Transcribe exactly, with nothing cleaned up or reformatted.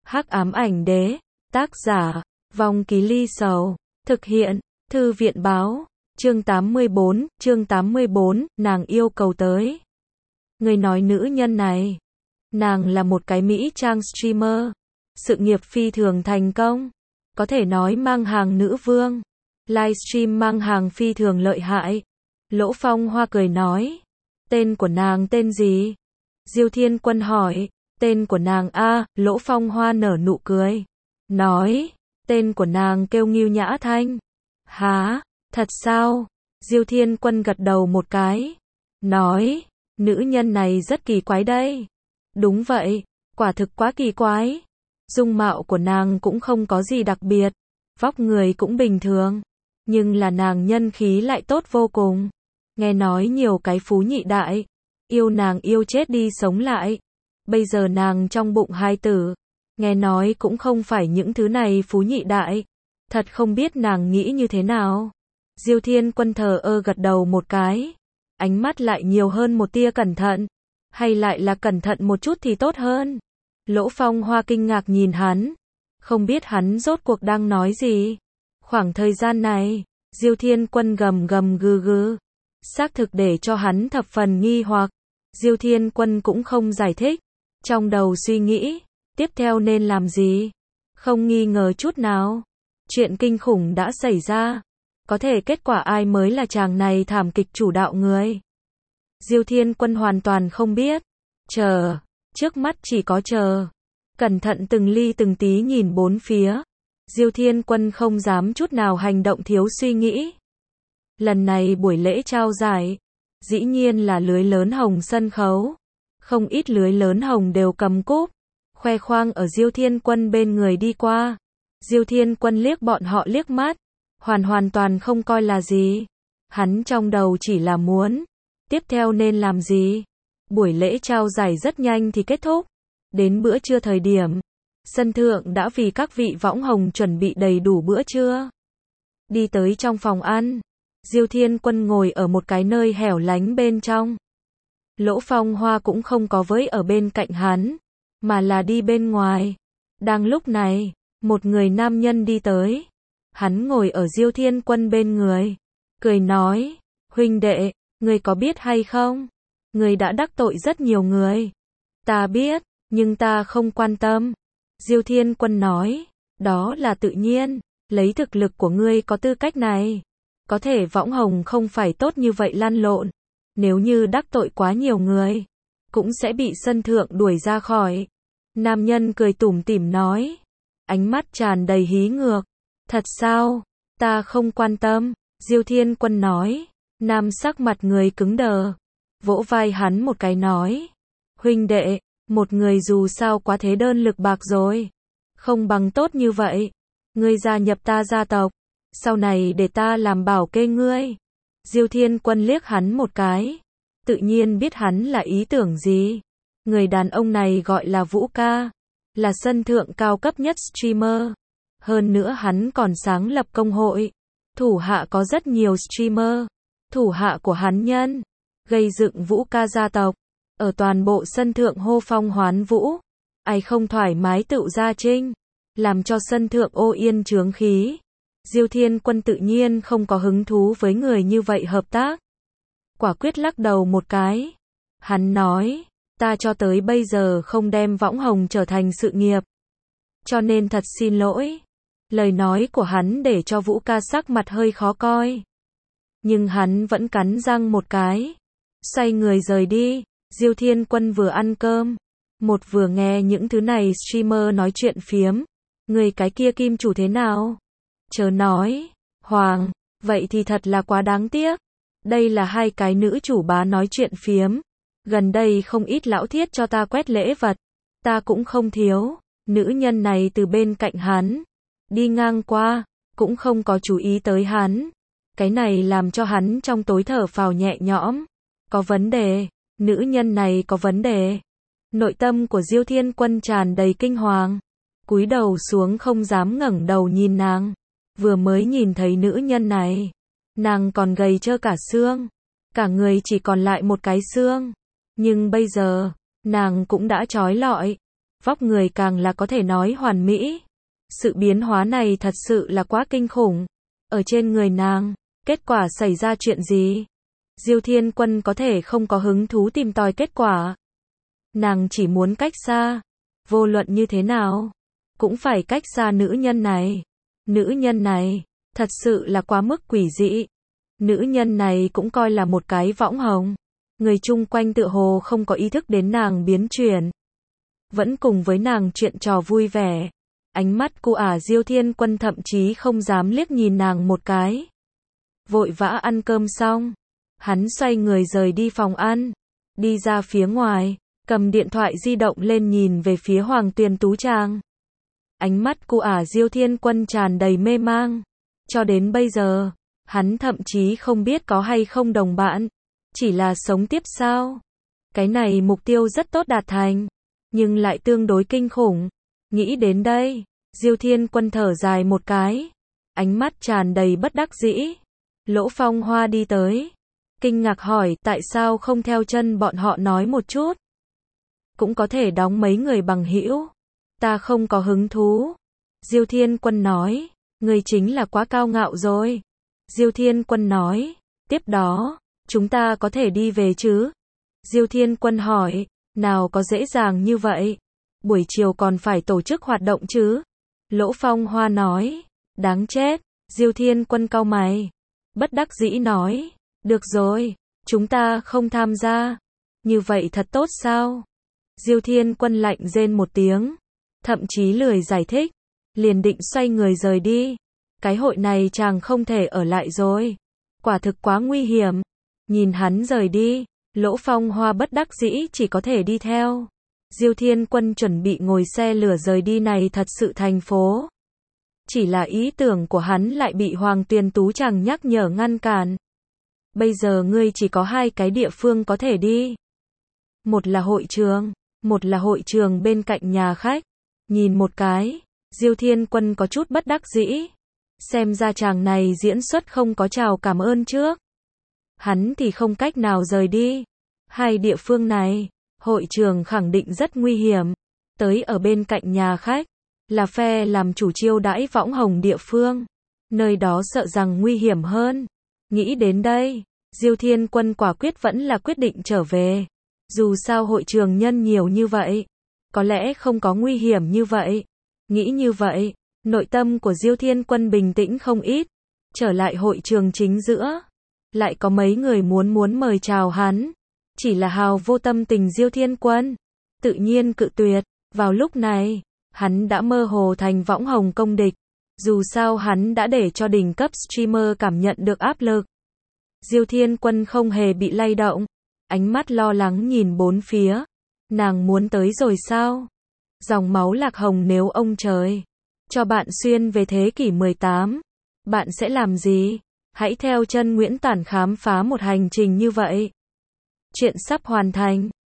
Hắc ám ảnh đế, tác giả, Vong Ký Ly Sầu, thực hiện, Thư viện báo, chương tám mươi bốn, chương tám mươi bốn, nàng yêu cầu tới. Người nói nữ nhân này, nàng là một cái Mỹ trang streamer, sự nghiệp phi thường thành công, có thể nói mang hàng nữ vương, livestream mang hàng phi thường lợi hại. Lỗ Phong Hoa cười nói, tên của nàng tên gì? Diêu Thiên Quân hỏi, tên của nàng a, Lỗ Phong Hoa nở nụ cười, nói, tên của nàng kêu Ngưu Nhã Thanh. Hả, thật sao? Diêu Thiên Quân gật đầu một cái, nói, nữ nhân này rất kỳ quái đây. Đúng vậy, quả thực quá kỳ quái. Dung mạo của nàng cũng không có gì đặc biệt, vóc người cũng bình thường, nhưng là nàng nhân khí lại tốt vô cùng. Nghe nói nhiều cái phú nhị đại, yêu nàng yêu chết đi sống lại. Bây giờ nàng trong bụng hai tử, nghe nói cũng không phải những thứ này phú nhị đại. Thật không biết nàng nghĩ như thế nào. Diêu Thiên Quân thờ ơ gật đầu một cái, ánh mắt lại nhiều hơn một tia cẩn thận. Hay lại là cẩn thận một chút thì tốt hơn. Lỗ Phong Hoa kinh ngạc nhìn hắn, không biết hắn rốt cuộc đang nói gì. Khoảng thời gian này, Diêu Thiên Quân gầm gầm gừ gừ, xác thực để cho hắn thập phần nghi hoặc. Diêu Thiên Quân cũng không giải thích, trong đầu suy nghĩ, tiếp theo nên làm gì? Không nghi ngờ chút nào, chuyện kinh khủng đã xảy ra, có thể kết quả ai mới là chàng này thảm kịch chủ đạo người. Diêu Thiên Quân hoàn toàn không biết, chờ, trước mắt chỉ có chờ. Cẩn thận từng ly từng tí nhìn bốn phía, Diêu Thiên Quân không dám chút nào hành động thiếu suy nghĩ. Lần này buổi lễ trao giải, dĩ nhiên là lưới lớn hồng sân khấu. Không ít lưới lớn hồng đều cầm cúp, khoe khoang ở Diêu Thiên Quân bên người đi qua. Diêu Thiên Quân liếc bọn họ liếc mắt, hoàn hoàn toàn không coi là gì. Hắn trong đầu chỉ là muốn, tiếp theo nên làm gì. Buổi lễ trao giải rất nhanh thì kết thúc. Đến bữa trưa thời điểm, sân thượng đã vì các vị võng hồng chuẩn bị đầy đủ bữa trưa. Đi tới trong phòng ăn, Diêu Thiên Quân ngồi ở một cái nơi hẻo lánh bên trong. Lỗ Phong Hoa cũng không có với ở bên cạnh hắn, mà là đi bên ngoài. Đang lúc này, một người nam nhân đi tới. Hắn ngồi ở Diêu Thiên Quân bên người, cười nói, huynh đệ, ngươi có biết hay không? Ngươi đã đắc tội rất nhiều người. Ta biết, nhưng ta không quan tâm. Diêu Thiên Quân nói, đó là tự nhiên, lấy thực lực của ngươi có tư cách này. Có thể võng hồng không phải tốt như vậy lăn lộn. Nếu như đắc tội quá nhiều người, cũng sẽ bị sân thượng đuổi ra khỏi. Nam nhân cười tủm tỉm nói, ánh mắt tràn đầy hí ngược. Thật sao? Ta không quan tâm. Diêu Thiên Quân nói. Nam sắc mặt người cứng đờ, vỗ vai hắn một cái nói, huynh đệ, một người dù sao quá thế đơn lực bạc rồi, không bằng tốt như vậy, ngươi gia nhập ta gia tộc, sau này để ta làm bảo kê ngươi. Diêu Thiên Quân liếc hắn một cái, tự nhiên biết hắn là ý tưởng gì. Người đàn ông này gọi là Vũ Ca, là sân thượng cao cấp nhất streamer, hơn nữa hắn còn sáng lập công hội, thủ hạ có rất nhiều streamer. Thủ hạ của hắn nhân, gây dựng Vũ Ca gia tộc, ở toàn bộ sân thượng hô phong hoán vũ, ai không thoải mái tựu ra trinh, làm cho sân thượng ô yên chướng khí. Diêu Thiên Quân tự nhiên không có hứng thú với người như vậy hợp tác, quả quyết lắc đầu một cái. Hắn nói, ta cho tới bây giờ không đem võng hồng trở thành sự nghiệp, cho nên thật xin lỗi. Lời nói của hắn để cho Vũ Ca sắc mặt hơi khó coi, nhưng hắn vẫn cắn răng một cái, xoay người rời đi. Diêu Thiên Quân vừa ăn cơm, một vừa nghe những thứ này streamer nói chuyện phiếm. Người cái kia kim chủ thế nào? Chớ nói, Hoàng, vậy thì thật là quá đáng tiếc. Đây là hai cái nữ chủ bá nói chuyện phiếm. Gần đây không ít lão thiết cho ta quét lễ vật, ta cũng không thiếu. Nữ nhân này từ bên cạnh hắn, đi ngang qua, cũng không có chú ý tới hắn. Cái này làm cho hắn trong tối thở phào nhẹ nhõm. Có vấn đề, nữ nhân này có vấn đề. Nội tâm của Diêu Thiên Quân tràn đầy kinh hoàng, cúi đầu xuống không dám ngẩng đầu nhìn nàng. Vừa mới nhìn thấy nữ nhân này, nàng còn gầy trơ cả xương, cả người chỉ còn lại một cái xương. Nhưng bây giờ, nàng cũng đã trói lọi. vóc người càng là có thể nói hoàn mỹ. Sự biến hóa này thật sự là quá kinh khủng. Ở trên người nàng, kết quả xảy ra chuyện gì? Diêu Thiên Quân có thể không có hứng thú tìm tòi kết quả. Nàng chỉ muốn cách xa. Vô luận như thế nào, cũng phải cách xa nữ nhân này. Nữ nhân này, thật sự là quá mức quỷ dị. Nữ nhân này cũng coi là một cái võng hồng. Người chung quanh tựa hồ không có ý thức đến nàng biến chuyển. Vẫn cùng với nàng chuyện trò vui vẻ. Ánh mắt cô ả Diêu Thiên Quân thậm chí không dám liếc nhìn nàng một cái. Vội vã ăn cơm xong, hắn xoay người rời đi phòng ăn. Đi ra phía ngoài, cầm điện thoại di động lên nhìn về phía Hoàng Tuyền Tú Trang. Ánh mắt cô ả Diêu Thiên Quân tràn đầy mê mang. Cho đến bây giờ, hắn thậm chí không biết có hay không đồng bạn. Chỉ là sống tiếp sao? Cái này mục tiêu rất tốt đạt thành, nhưng lại tương đối kinh khủng. Nghĩ đến đây, Diêu Thiên Quân thở dài một cái. Ánh mắt tràn đầy bất đắc dĩ. Lỗ Phong Hoa đi tới. Kinh ngạc hỏi tại sao không theo chân bọn họ nói một chút. Cũng có thể đóng mấy người bằng hữu. Ta không có hứng thú. Diêu Thiên Quân nói. Người chính là quá cao ngạo rồi. Diêu Thiên Quân nói. Tiếp đó, chúng ta có thể đi về chứ? Diêu Thiên Quân hỏi. Nào có dễ dàng như vậy. Buổi chiều còn phải tổ chức hoạt động chứ? Lỗ Phong Hoa nói. Đáng chết. Diêu Thiên Quân cau mày. Bất đắc dĩ nói. Được rồi, chúng ta không tham gia. Như vậy thật tốt sao? Diêu Thiên Quân lạnh rên một tiếng. Thậm chí lười giải thích. Liền định xoay người rời đi. Cái hội này chàng không thể ở lại rồi. Quả thực quá nguy hiểm. Nhìn hắn rời đi, Lỗ Phong Hoa bất đắc dĩ chỉ có thể đi theo. Diêu Thiên Quân chuẩn bị ngồi xe lửa rời đi này thật sự thành phố. Chỉ là ý tưởng của hắn lại bị Hoàng Tuyền Tú Trang nhắc nhở ngăn cản. Bây giờ ngươi chỉ có hai cái địa phương có thể đi. Một là hội trường, một là hội trường bên cạnh nhà khách. Nhìn một cái, Diêu Thiên Quân có chút bất đắc dĩ. Xem ra chàng này diễn xuất không có chào cảm ơn trước. Hắn thì không cách nào rời đi. Hai địa phương này, hội trường khẳng định rất nguy hiểm. Tới ở bên cạnh nhà khách, là phe làm chủ chiêu đãi võng hồng địa phương. Nơi đó sợ rằng nguy hiểm hơn. Nghĩ đến đây, Diêu Thiên Quân quả quyết vẫn là quyết định trở về. Dù sao hội trường nhân nhiều như vậy, có lẽ không có nguy hiểm như vậy. Nghĩ như vậy, nội tâm của Diêu Thiên Quân bình tĩnh không ít. Trở lại hội trường chính giữa, lại có mấy người muốn muốn mời chào hắn. Chỉ là hào vô tâm tình Diêu Thiên Quân, tự nhiên cự tuyệt. Vào lúc này, hắn đã mơ hồ thành võng hồng công địch. Dù sao hắn đã để cho đỉnh cấp streamer cảm nhận được áp lực. Diêu Thiên Quân không hề bị lay động. Ánh mắt lo lắng nhìn bốn phía. Nàng muốn tới rồi sao? Dòng máu lạc hồng nếu ông trời cho bạn xuyên về thế kỷ mười tám, bạn sẽ làm gì? Hãy theo chân Nguyễn Tản khám phá một hành trình như vậy. Chuyện sắp hoàn thành.